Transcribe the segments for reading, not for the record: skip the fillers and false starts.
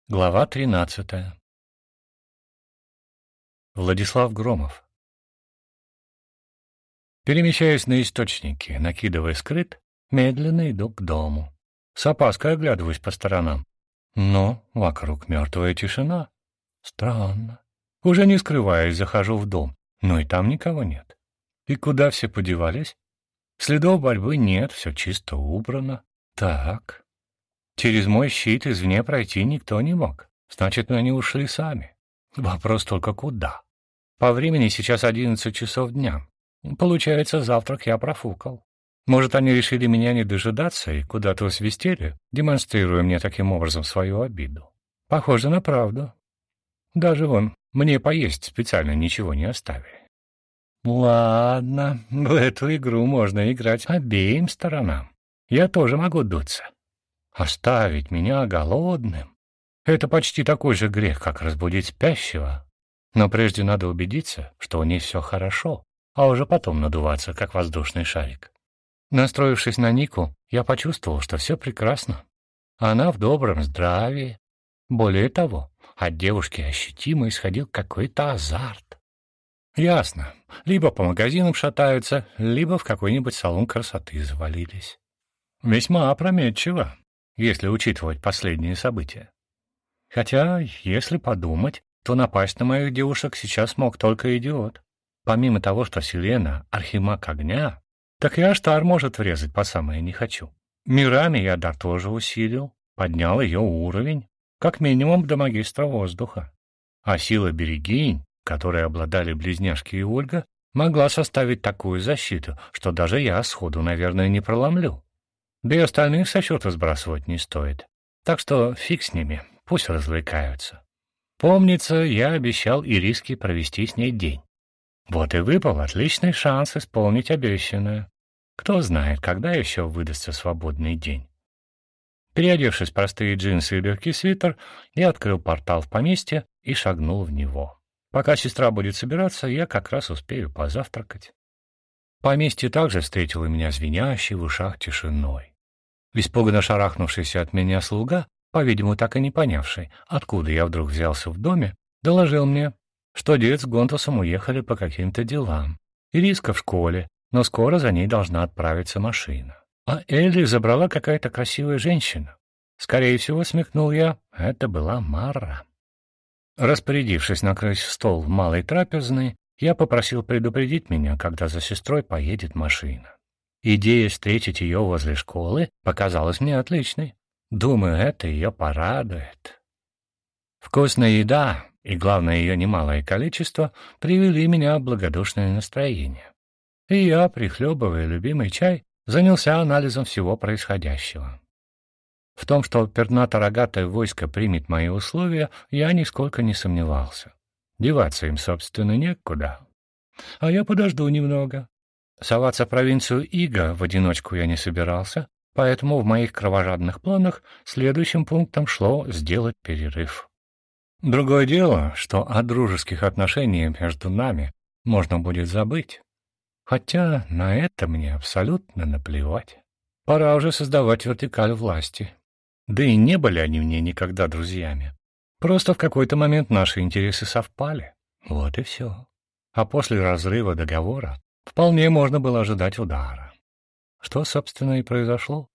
Глава 13. Владислав Громов. Перемещаясь на источнике, накидывая скрыт, медленно иду к дому. С опаской оглядываюсь по сторонам. Но вокруг мертвая тишина. Странно. Уже не скрываясь, захожу в дом, но и там никого нет. И куда все подевались? Следов борьбы нет, все чисто убрано. Так. Через мой щит извне пройти никто не мог. Значит, они ушли сами. Вопрос только куда. По времени сейчас 11 часов дня. Получается, завтрак я профукал. Может, они решили меня не дожидаться и куда-то усвистели, демонстрируя мне таким образом свою обиду. Похоже на правду. Даже вон, мне поесть специально ничего не оставили. Ладно, в эту игру можно играть обеим сторонам. Я тоже могу дуться. Оставить меня голодным — это почти такой же грех, как разбудить спящего. Но прежде надо убедиться, что у ней все хорошо, а уже потом надуваться, как воздушный шарик. Настроившись на Нику, я почувствовал, что все прекрасно. Она в добром здравии. Более того, от девушки ощутимо исходил какой-то азарт. Ясно, либо по магазинам шатаются, либо в какой-нибудь салон красоты завалились. Весьма опрометчиво, если учитывать последние события. Хотя, если подумать, то напасть на моих девушек сейчас мог только идиот. Помимо того, что Селена — архимаг огня, так и Аштар может врезать по самое не хочу. Мирами я дар тоже усилил, поднял ее уровень, как минимум до магистра воздуха. А сила берегинь, которой обладали близняшки и Ольга, могла составить такую защиту, что даже я сходу, наверное, не проломлю. Да и остальных со счета сбрасывать не стоит. Так что фиг с ними, пусть развлекаются. Помнится, я обещал Ириске провести с ней день. Вот и выпал отличный шанс исполнить обещанное. Кто знает, когда еще выдастся свободный день. Переодевшись в простые джинсы и легкий свитер, я открыл портал в поместье и шагнул в него. Пока сестра будет собираться, я как раз успею позавтракать. Поместье также встретило меня звенящей в ушах тишиной. Испуганно шарахнувшийся от меня слуга, по-видимому, так и не понявший, откуда я вдруг взялся в доме, доложил мне, что дед с Гонтусом уехали по каким-то делам. Ириска в школе, но скоро за ней должна отправиться машина. А Элли забрала какая-то красивая женщина. Скорее всего, смекнул я, это была Мара. Распорядившись накрыть стол в малой трапезной, я попросил предупредить меня, когда за сестрой поедет машина. Идея встретить ее возле школы показалась мне отличной. Думаю, это ее порадует. Вкусная еда и, главное, ее немалое количество привели меня в благодушное настроение. И я, прихлебывая любимый чай, занялся анализом всего происходящего. В том, что пернато-рогатое войско примет мои условия, я нисколько не сомневался. Деваться им, собственно, некуда. А я подожду немного. Соваться в провинцию Ига в одиночку я не собирался, поэтому в моих кровожадных планах следующим пунктом шло сделать перерыв. Другое дело, что о дружеских отношениях между нами можно будет забыть. Хотя на это мне абсолютно наплевать. Пора уже создавать вертикаль власти. Да и не были они мне никогда друзьями. Просто в какой-то момент наши интересы совпали. Вот и все. А после разрыва договора вполне можно было ожидать удара. Что, собственно, и произошло.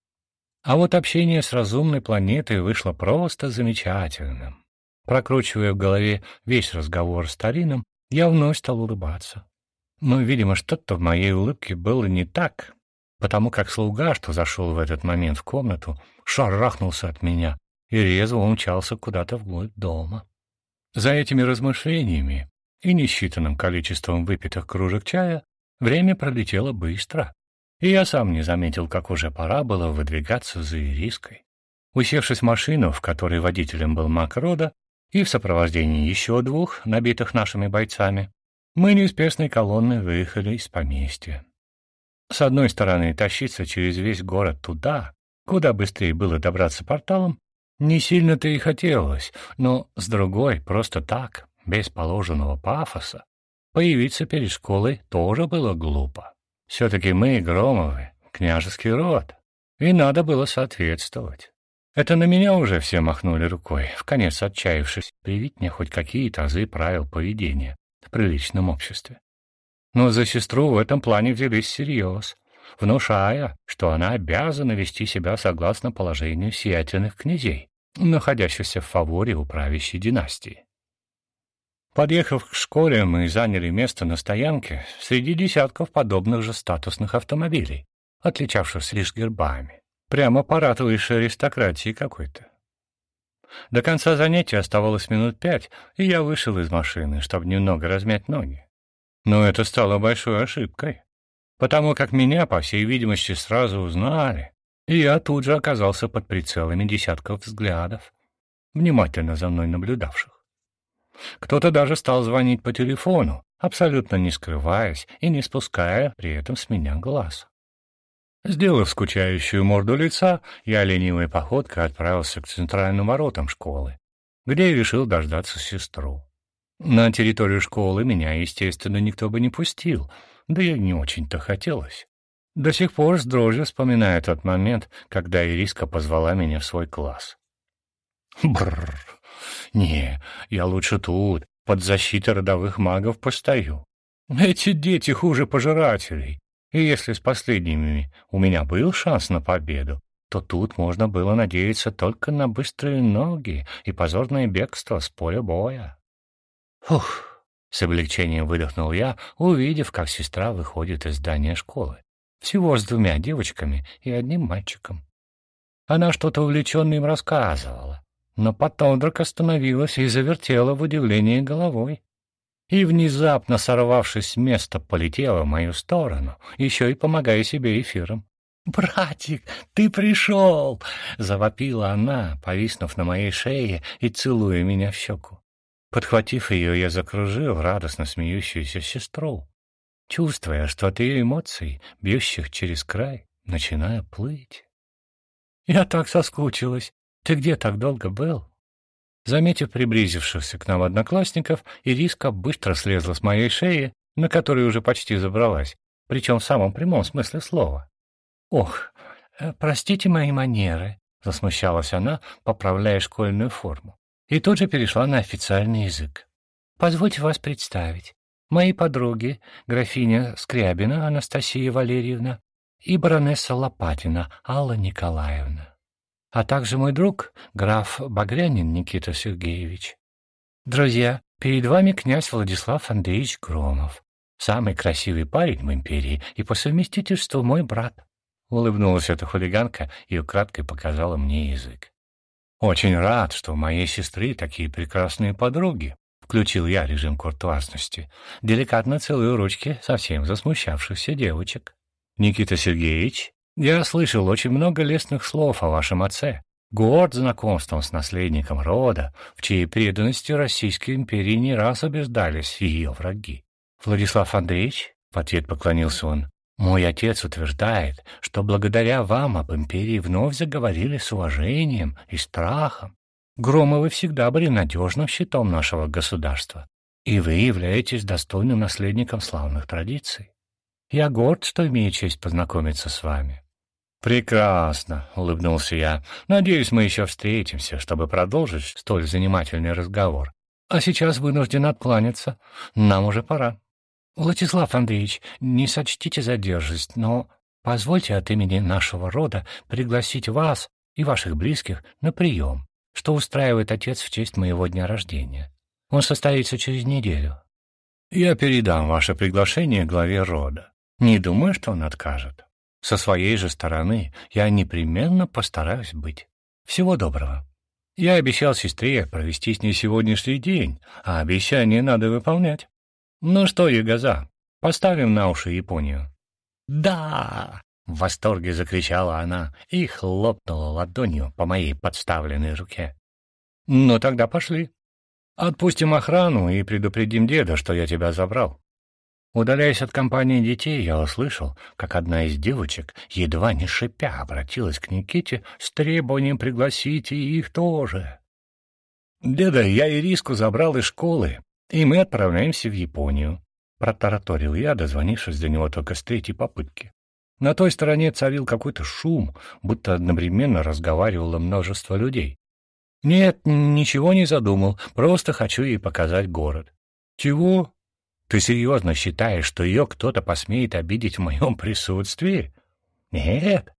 А вот общение с разумной планетой вышло просто замечательным. Прокручивая в голове весь разговор с Тарином, я вновь стал улыбаться. Но, видимо, что-то в моей улыбке было не так, потому как слуга, что зашел в этот момент в комнату, шарахнулся от меня и резво умчался куда-то вглубь дома. За этими размышлениями и несчитанным количеством выпитых кружек чая время пролетело быстро, и я сам не заметил, как уже пора было выдвигаться за Ириской. Усевшись в машину, в которой водителем был маг рода, и в сопровождении еще двух, набитых нашими бойцами, мы неспешной колонной выехали из поместья. С одной стороны, тащиться через весь город туда, куда быстрее было добраться порталом, не сильно-то и хотелось, но с другой, просто так, без положенного пафоса, появиться перед школой тоже было глупо. Все-таки мы, Громовы, княжеский род, и надо было соответствовать. Это на меня уже все махнули рукой, вконец отчаявшись привить мне хоть какие-то азы правил поведения в приличном обществе. Но за сестру в этом плане взялись всерьез, внушая, что она обязана вести себя согласно положению сиятельных князей, находящихся в фаворе у правящей династии. Подъехав к школе, мы заняли место на стоянке среди десятков подобных же статусных автомобилей, отличавшихся лишь гербами. Прямо парад высшей аристократии какой-то. До конца занятия оставалось минут 5, и я вышел из машины, чтобы немного размять ноги. Но это стало большой ошибкой, потому как меня, по всей видимости, сразу узнали, и я тут же оказался под прицелами десятков взглядов, внимательно за мной наблюдавших. Кто-то даже стал звонить по телефону, абсолютно не скрываясь и не спуская при этом с меня глаз. Сделав скучающую морду лица, я ленивой походкой отправился к центральным воротам школы, где и решил дождаться сестру. На территорию школы меня, естественно, никто бы не пустил, да и не очень-то хотелось. До сих пор с дрожью вспоминаю тот момент, когда Ириска позвала меня в свой класс. Бррр. Не, я лучше тут, под защитой родовых магов, постою. Эти дети хуже пожирателей. И если с последними у меня был шанс на победу, то тут можно было надеяться только на быстрые ноги и позорное бегство с поля боя. Фух! С облегчением выдохнул я, увидев, как сестра выходит из здания школы. Всего с 2 девочками и 1 мальчиком. Она что-то увлеченно им рассказывала, но потом вдруг остановилась и завертела в удивлении головой. И, внезапно сорвавшись с места, полетела в мою сторону, еще и помогая себе эфиром. «Братик, ты пришел!» — завопила она, повиснув на моей шее и целуя меня в щеку. Подхватив ее, я закружил радостно смеющуюся сестру, чувствуя, что от ее эмоций, бьющих через край, начинаю плыть. «Я так соскучилась. Ты где так долго был?» Заметив приблизившихся к нам одноклассников, Ириска быстро слезла с моей шеи, на которой уже почти забралась, причем в самом прямом смысле слова. «Ох, простите мои манеры», — засмущалась она, поправляя школьную форму, и тут же перешла на официальный язык. «Позвольте вас представить. Мои подруги, графиня Скрябина Анастасия Валерьевна и баронесса Лопатина Алла Николаевна, а также мой друг, граф Багрянин Никита Сергеевич. Друзья, перед вами князь Владислав Андреевич Громов, самый красивый парень в империи и по совместительству мой брат». Улыбнулась эта хулиганка и украдкой показала мне язык. «Очень рад, что у моей сестры такие прекрасные подруги», — включил я режим куртуазности, деликатно целую ручки совсем засмущавшихся девочек. «Никита Сергеевич, я слышал очень много лестных слов о вашем отце. Горд знакомством с наследником рода, в чьей преданности Российской империи не раз убеждались ее враги. Владислав Андреевич, — в ответ поклонился он, — мой отец утверждает, что благодаря вам об империи вновь заговорили с уважением и страхом. Громовы всегда были надежным щитом нашего государства, и вы являетесь достойным наследником славных традиций. Я горд, что имею честь познакомиться с вами». «Прекрасно», — улыбнулся я. «Надеюсь, мы еще встретимся, чтобы продолжить столь занимательный разговор. А сейчас вынужден откланяться. Нам уже пора». «Владислав Андреевич, не сочтите за дерзость, но позвольте от имени нашего рода пригласить вас и ваших близких на прием, что устраивает отец в честь моего дня рождения. Он состоится через неделю». «Я передам ваше приглашение главе рода. Не думаю, что он откажет. Со своей же стороны я непременно постараюсь быть. Всего доброго». Я обещал сестре провести с ней сегодняшний день, а обещание надо выполнять. «Ну что, ягоза, поставим на уши Японию?» «Да!» — в восторге закричала она и хлопнула ладонью по моей подставленной руке. «Ну тогда пошли. Отпустим охрану и предупредим деда, что я тебя забрал». Удаляясь от компании детей, я услышал, как одна из девочек, едва не шипя, обратилась к Никите с требованием пригласить и их тоже. «Деда, я Ириску забрал из школы, и мы отправляемся в Японию», — протараторил я, дозвонившись до него только с 3-й попытки. На той стороне царил какой-то шум, будто одновременно разговаривало множество людей. «Нет, ничего не задумал, просто хочу ей показать город». «Чего? Ты серьезно считаешь, что ее кто-то посмеет обидеть в моем присутствии?» «Нет».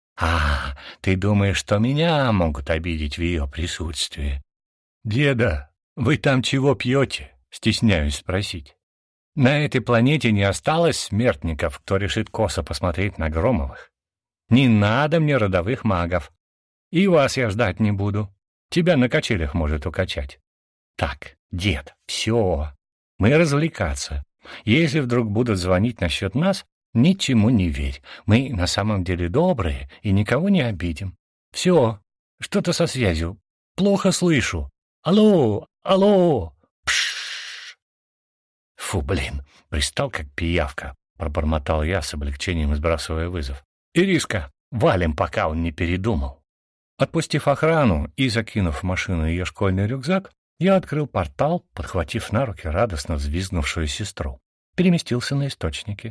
Ты думаешь, что меня могут обидеть в ее присутствии?» «Деда, вы там чего пьете?» — стесняюсь спросить. «На этой планете не осталось смертников, кто решит косо посмотреть на Громовых. Не надо мне родовых магов. И вас я ждать не буду. Тебя на качелях может укачать. Так, дед, все. Мы развлекаться. Если вдруг будут звонить насчет нас, ничему не верь. Мы на самом деле добрые и никого не обидим. Все. Что-то со связью. Плохо слышу. Алло, алло. Пшш. Фу, блин, пристал как пиявка, пробормотал я с облегчением, сбрасывая вызов. Ириска, валим, пока он не передумал. Отпустив охрану и закинув в машину ее школьный рюкзак, я открыл портал, подхватив на руки радостно взвизгнувшую сестру. Переместился на источники.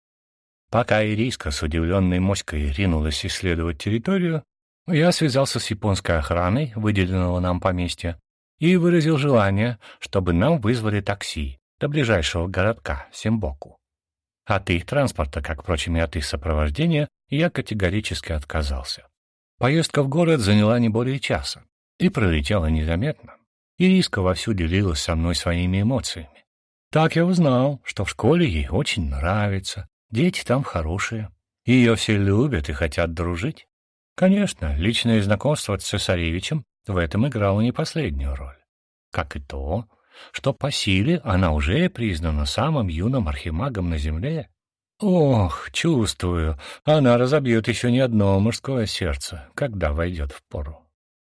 Пока Ириска с удивленной моськой ринулась исследовать территорию, я связался с японской охраной, выделенного нам поместья, и выразил желание, чтобы нам вызвали такси до ближайшего городка Симбоку. От их транспорта, как, впрочем, и от их сопровождения, я категорически отказался. Поездка в город заняла не более часа и пролетела незаметно. Ириска вовсю делилась со мной своими эмоциями. Так я узнал, что в школе ей очень нравится, дети там хорошие, ее все любят и хотят дружить. Конечно, личное знакомство с цесаревичем в этом играло не последнюю роль. Как и то, что по силе она уже признана самым юным архимагом на земле. Ох, чувствую, она разобьет еще не одно мужское сердце, когда войдет в пору.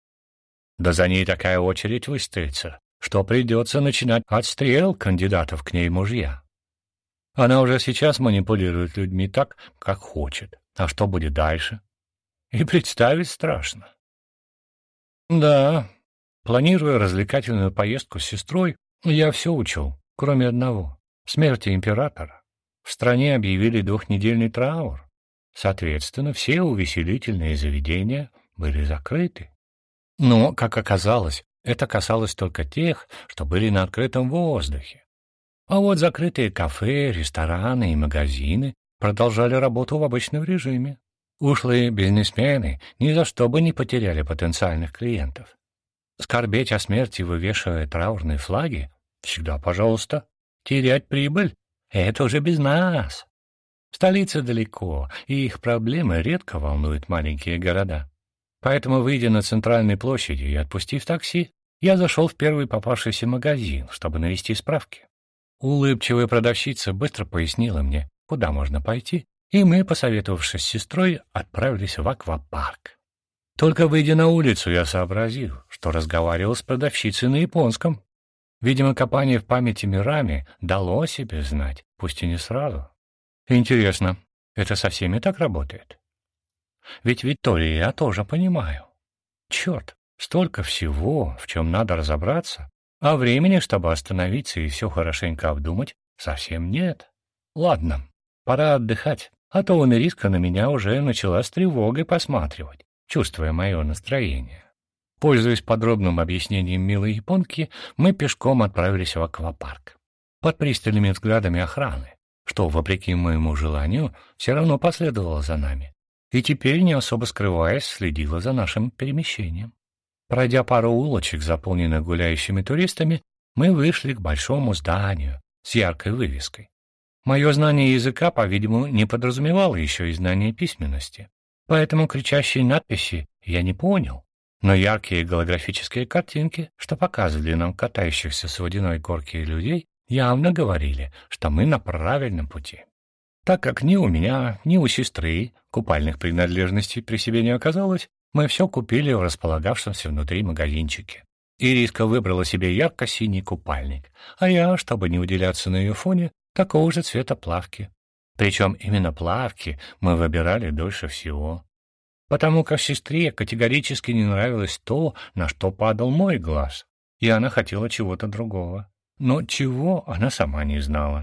Да за ней такая очередь выстроится, что придется начинать отстрел кандидатов к ней мужья. Она уже сейчас манипулирует людьми так, как хочет. А что будет дальше? И представить страшно. Да, планируя развлекательную поездку с сестрой, я все учел, кроме одного — смерти императора. В стране объявили двухнедельный траур. Соответственно, все увеселительные заведения были закрыты. Но, как оказалось, это касалось только тех, что были на открытом воздухе. А вот закрытые кафе, рестораны и магазины продолжали работу в обычном режиме. Ушлые бизнесмены ни за что бы не потеряли потенциальных клиентов. Скорбеть о смерти, вывешивая траурные флаги, всегда пожалуйста. Терять прибыль — это уже без нас. Столица далеко, и их проблемы редко волнуют маленькие города. Поэтому, выйдя на центральной площади и отпустив такси, я зашел в первый попавшийся магазин, чтобы навести справки. Улыбчивая продавщица быстро пояснила мне, куда можно пойти, и мы, посоветовавшись с сестрой, отправились в аквапарк. Только выйдя на улицу, я сообразил, что разговаривал с продавщицей на японском. Видимо, копание в памяти мирами дало о себе знать, пусть и не сразу. Интересно, это со всеми так работает? Ведь Викторию я тоже понимаю. Черт, столько всего, в чем надо разобраться, а времени, чтобы остановиться и все хорошенько обдумать, совсем нет. Ладно, пора отдыхать, а то Ириска на меня уже начала с тревогой посматривать, чувствуя мое настроение. Пользуясь подробным объяснением милой японки, мы пешком отправились в аквапарк. Под пристальными взглядами охраны, что, вопреки моему желанию, все равно последовало за нами. И теперь, не особо скрываясь, следила за нашим перемещением. Пройдя пару улочек, заполненных гуляющими туристами, мы вышли к большому зданию с яркой вывеской. Мое знание языка, по-видимому, не подразумевало еще и знание письменности, поэтому кричащие надписи я не понял, но яркие голографические картинки, что показывали нам катающихся с водяной горки людей, явно говорили, что мы на правильном пути. Так как ни у меня, ни у сестры купальных принадлежностей при себе не оказалось, мы все купили в располагавшемся внутри магазинчике. Ириска выбрала себе ярко-синий купальник, а я, чтобы не выделяться на ее фоне, такого же цвета плавки. Причем именно плавки мы выбирали дольше всего. Потому как сестре категорически не нравилось то, на что падал мой глаз, и она хотела чего-то другого. Но чего, она сама не знала.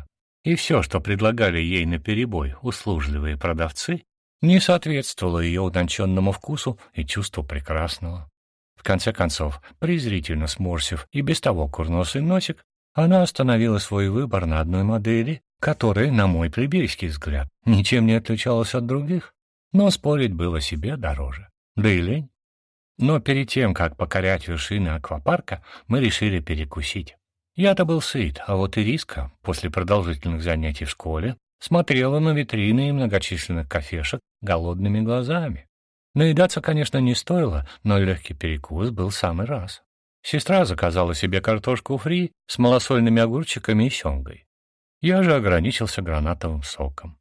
и все, что предлагали ей наперебой услужливые продавцы, не соответствовало ее утонченному вкусу и чувству прекрасного. В конце концов, презрительно сморщив и без того курносый носик, она остановила свой выбор на одной модели, которая, на мой плебейский взгляд, ничем не отличалась от других, но спорить было себе дороже. Да и лень. Но перед тем, как покорять вершины аквапарка, мы решили перекусить. Я-то был сыт, а вот Ириска, после продолжительных занятий в школе, смотрела на витрины и многочисленных кафешек голодными глазами. Наедаться, конечно, не стоило, но легкий перекус был в самый раз. Сестра заказала себе картошку фри с малосольными огурчиками и семгой. Я же ограничился гранатовым соком.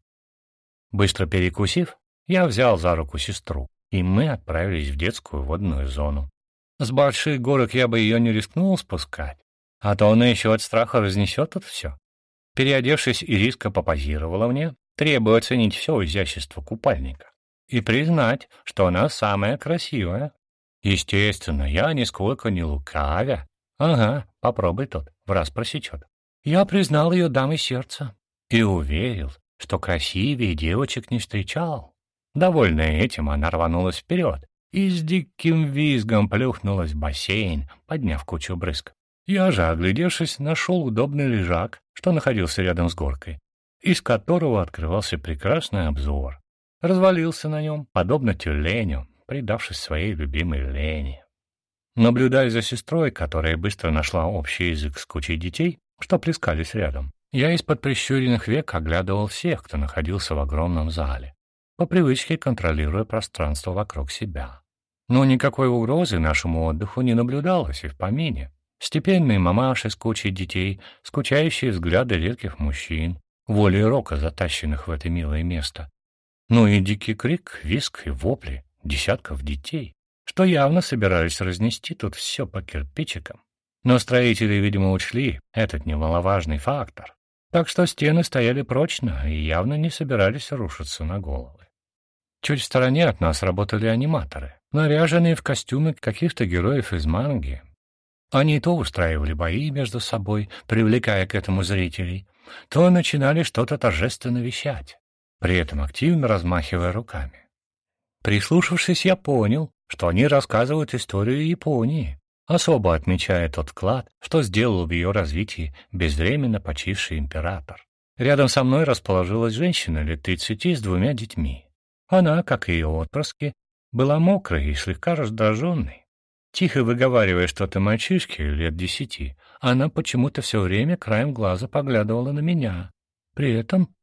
Быстро перекусив, я взял за руку сестру, и мы отправились в детскую водную зону. С больших горок я бы ее не рискнул спускать, а то она еще от страха разнесет тут все. Переодевшись, Ириска попозировала мне, требуя оценить все изящество купальника и признать, что она самая красивая. Естественно, я нисколько не лукавя. Ага, попробуй тут, в раз просечет. Я признал ее дамой сердца и уверил, что красивее девочек не встречал. Довольная этим, она рванулась вперед и с диким визгом плюхнулась в бассейн, подняв кучу брызг. Я же, оглядевшись, нашел удобный лежак, что находился рядом с горкой, из которого открывался прекрасный обзор. Развалился на нем, подобно тюленю, предавшись своей любимой лени. Наблюдая за сестрой, которая быстро нашла общий язык с кучей детей, что плескались рядом, я из-под прищуренных век оглядывал всех, кто находился в огромном зале, по привычке контролируя пространство вокруг себя. Но никакой угрозы нашему отдыху не наблюдалось и в помине. Степенные мамаши с кучей детей, скучающие взгляды редких мужчин, волей рока, затащенных в это милое место. Ну и дикий крик, визг и вопли десятков детей, что явно собирались разнести тут все по кирпичикам. Но строители, видимо, учли этот немаловажный фактор, так что стены стояли прочно и явно не собирались рушиться на головы. Чуть в стороне от нас работали аниматоры, наряженные в костюмы каких-то героев из манги. Они то устраивали бои между собой, привлекая к этому зрителей, то начинали что-то торжественно вещать, при этом активно размахивая руками. Прислушавшись, я понял, что они рассказывают историю Японии, особо отмечая тот вклад, что сделал в ее развитии безвременно почивший император. Рядом со мной расположилась женщина лет 30 с 2 детьми. Она, как и ее отпрыски, была мокрой и слегка раздраженной. Тихо выговаривая что-то мальчишке лет 10, она почему-то все время краем глаза поглядывала на меня. При этом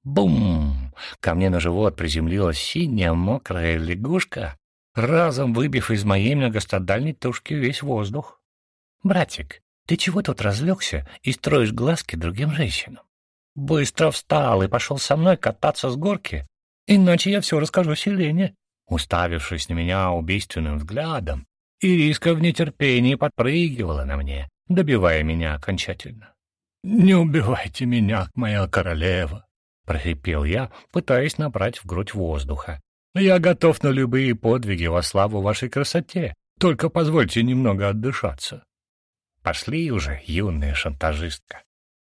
бум! Ко мне на живот приземлилась синяя мокрая лягушка, разом выбив из моей многострадальной тушки весь воздух. «Братик, ты чего тут разлегся и строишь глазки другим женщинам? Быстро встал и пошел со мной кататься с горки, иначе я все расскажу Селене». Уставившись на меня убийственным взглядом, Ириска в нетерпении подпрыгивала на мне, добивая меня окончательно. «Не убивайте меня, моя королева!» — прохрипел я, пытаясь набрать в грудь воздуха. «Я готов на любые подвиги во славу вашей красоте, только позвольте немного отдышаться». «Пошли уже, юная шантажистка».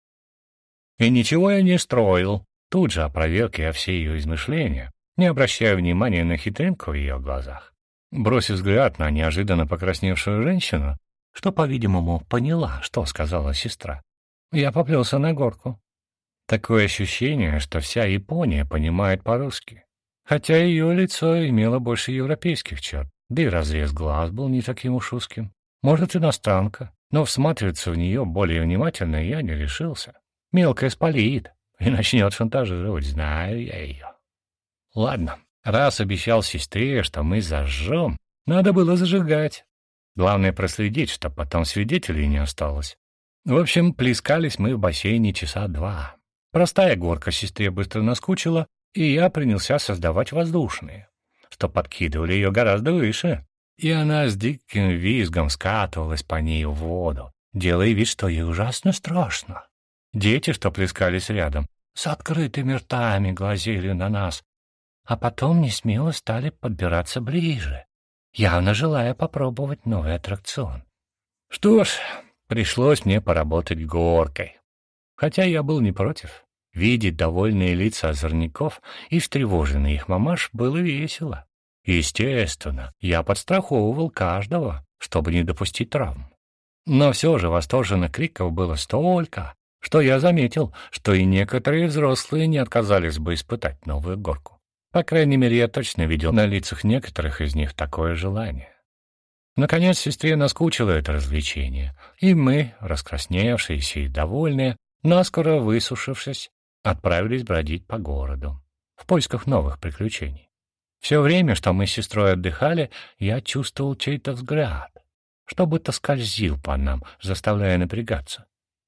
И ничего я не строил, тут же опроверг я все ее измышления, не обращая внимания на хитринку в ее глазах. Бросив взгляд на неожиданно покрасневшую женщину, что, по-видимому, поняла, что сказала сестра, я поплелся на горку. Такое ощущение, что вся Япония понимает по-русски, хотя ее лицо имело больше европейских черт, да и разрез глаз был не таким уж узким. Может, иностранка, но всматриваться в нее более внимательно я не решился. Мелкая спалит и начнет шантажировать, знаю я ее. Ладно. Раз обещал сестре, что мы зажжем, надо было зажигать. Главное проследить, чтобы потом свидетелей не осталось. В общем, плескались мы в бассейне часа 2. Простая горка сестре быстро наскучила, и я принялся создавать воздушные, что подкидывали ее гораздо выше. И она с диким визгом скатывалась по ней в воду, делая вид, что ей ужасно страшно. Дети, что плескались рядом, с открытыми ртами глазели на нас, а потом несмело стали подбираться ближе, явно желая попробовать новый аттракцион. Что ж, пришлось мне поработать горкой. Хотя я был не против. Видеть довольные лица озорников и встревоженных их мамаш было весело. Естественно, я подстраховывал каждого, чтобы не допустить травм. Но все же восторженных криков было столько, что я заметил, что и некоторые взрослые не отказались бы испытать новую горку. По крайней мере, я точно видел на лицах некоторых из них такое желание. Наконец, сестре наскучило это развлечение, и мы, раскрасневшиеся и довольные, наскоро высушившись, отправились бродить по городу в поисках новых приключений. Все время, что мы с сестрой отдыхали, я чувствовал чей-то взгляд, что будто скользил по нам, заставляя напрягаться.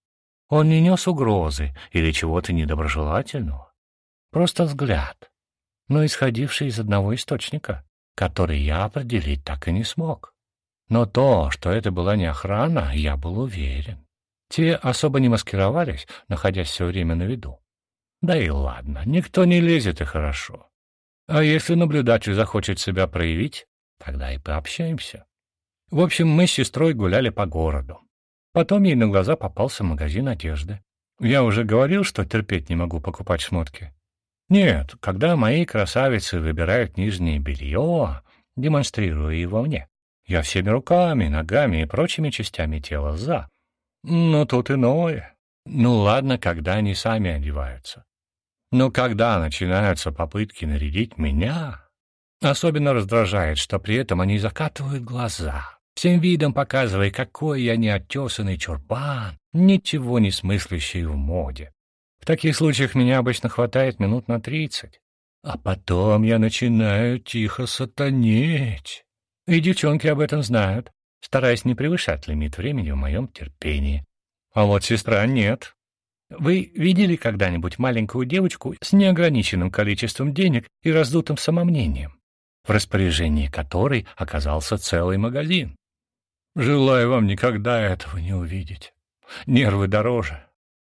Он не нес угрозы или чего-то недоброжелательного, просто взгляд, но исходивший из одного источника, который я определить так и не смог. Но то, что это была не охрана, я был уверен. Те особо не маскировались, находясь все время на виду. Да и ладно, никто не лезет, и хорошо. А если наблюдатель захочет себя проявить, тогда и пообщаемся. В общем, мы с сестрой гуляли по городу. Потом ей на глаза попался магазин одежды. Я уже говорил, что терпеть не могу покупать шмотки. Нет, когда мои красавицы выбирают нижнее белье, демонстрируя его мне, я всеми руками, ногами и прочими частями тела за. Но тут иное. Ну ладно, когда они сами одеваются. Но когда начинаются попытки нарядить меня, особенно раздражает, что при этом они закатывают глаза, всем видом показывая, какой я неотесанный чурбан, ничего не смыслящий в моде. В таких случаях меня обычно хватает минут на 30, а потом я начинаю тихо сатанеть. И девчонки об этом знают, стараясь не превышать лимит времени в моем терпении. А вот сестра нет. Вы видели когда-нибудь маленькую девочку с неограниченным количеством денег и раздутым самомнением, в распоряжении которой оказался целый магазин? Желаю вам никогда этого не увидеть. Нервы дороже.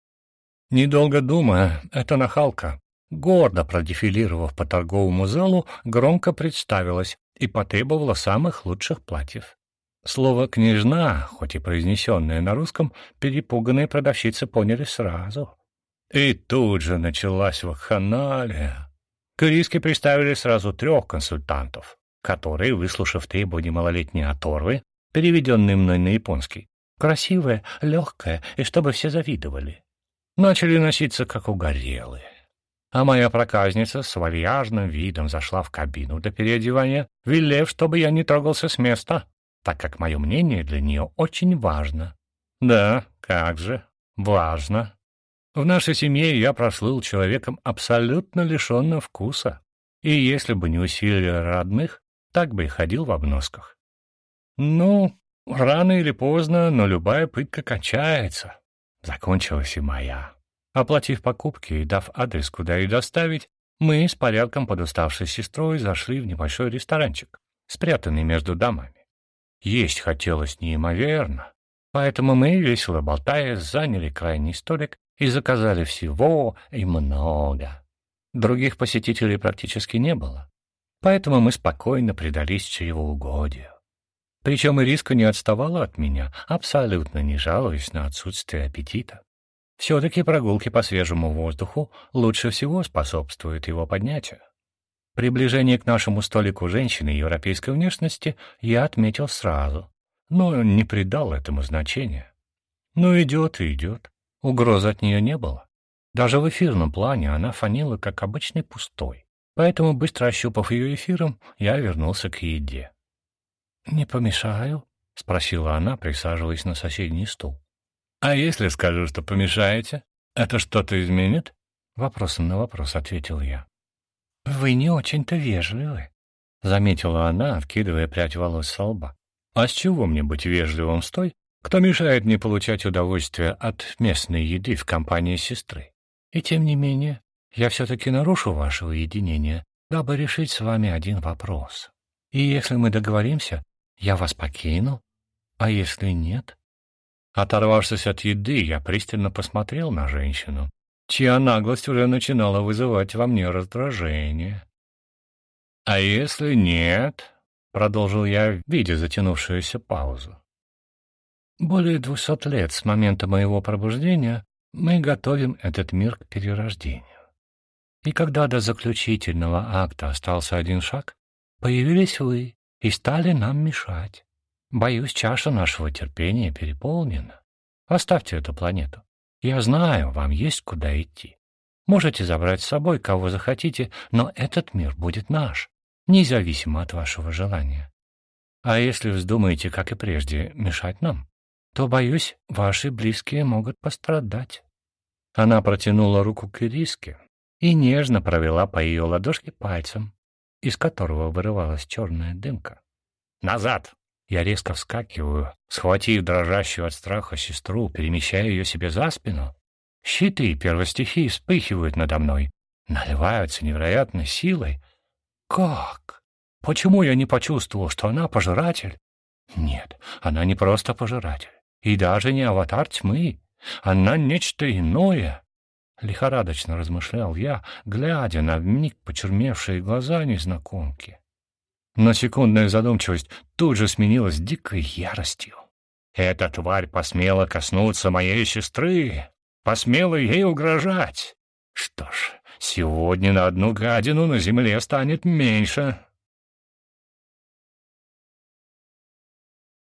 Недолго думая, эта нахалка, гордо продефилировав по торговому залу, громко представилась и потребовала самых лучших платьев. Слово «княжна», хоть и произнесенное на русском, перепуганные продавщицы поняли сразу. И тут же началась вакханалия. К риске представили сразу 3 консультантов, которые, выслушав требования малолетней оторвы, переведенные мной на японский, красивая, легкая и чтобы все завидовали, начали носиться как угорелые. А моя проказница с вальяжным видом зашла в кабину до переодевания, велев, чтобы я не трогался с места, так как мое мнение для нее очень важно. Да, как же, важно. В нашей семье я прослыл человеком абсолютно лишенным вкуса, и если бы не усилия родных, так бы и ходил в обносках. Ну, рано или поздно, но любая пытка кончается. Закончилась и моя. Оплатив покупки и дав адрес, куда их доставить, мы с порядком подуставшей сестрой зашли в небольшой ресторанчик, спрятанный между домами. Есть хотелось неимоверно, поэтому мы, весело болтая, заняли крайний столик и заказали всего и много. Других посетителей практически не было, поэтому мы спокойно предались чревоугодию. Причем Ириска не отставала от меня, абсолютно не жалуясь на отсутствие аппетита. Все-таки прогулки по свежему воздуху лучше всего способствуют его поднятию. Приближение к нашему столику женщины европейской внешности я отметил сразу, но не придал этому значения. Ну, идет и идет. Угрозы от нее не было. Даже в эфирном плане она фанила, как обычный пустой. Поэтому, быстро ощупав ее эфиром, я вернулся к еде. «Не помешаю?» — спросила она, присаживаясь на соседний стул. «А если скажу, что помешаете, это что-то изменит?» Вопросом на вопрос ответил я. «Вы не очень-то вежливы», — заметила она, откидывая прядь волос со лба. «А с чего мне быть вежливым с той, кто мешает мне получать удовольствие от местной еды в компании сестры? И тем не менее, я все-таки нарушу ваше уединение, дабы решить с вами один вопрос. И если мы договоримся, я вас покину, а если нет?» Оторвавшись от еды, я пристально посмотрел на женщину, чья наглость уже начинала вызывать во мне раздражение. «А если нет?» — продолжил я, видя затянувшуюся паузу. «Более 200 лет с момента моего пробуждения Мы готовим этот мир к перерождению. И когда до заключительного акта остался один шаг, появились вы и стали нам мешать. Боюсь, чаша нашего терпения переполнена. Оставьте эту планету. Я знаю, вам есть куда идти. Можете забрать с собой, кого захотите, но этот мир будет наш, независимо от вашего желания. А если вздумаете, как и прежде, мешать нам, то, боюсь, ваши близкие могут пострадать». Она протянула руку к Ириске и нежно провела по ее ладошке пальцем, из которого вырывалась черная дымка. «Назад!» Я резко вскакиваю, схватив дрожащую от страха сестру, перемещая ее себе за спину. Щиты первостихии вспыхивают надо мной, наливаются невероятной силой. Как? Почему я не почувствовал, что она пожиратель? Нет, она не просто пожиратель, и даже не аватар тьмы. Она нечто иное. Лихорадочно размышлял я, глядя на вмиг почерневшие глаза незнакомки. Но секундная задумчивость тут же сменилась дикой яростью. Эта тварь посмела коснуться моей сестры, посмела ей угрожать. Что ж, сегодня на одну гадину на земле станет меньше.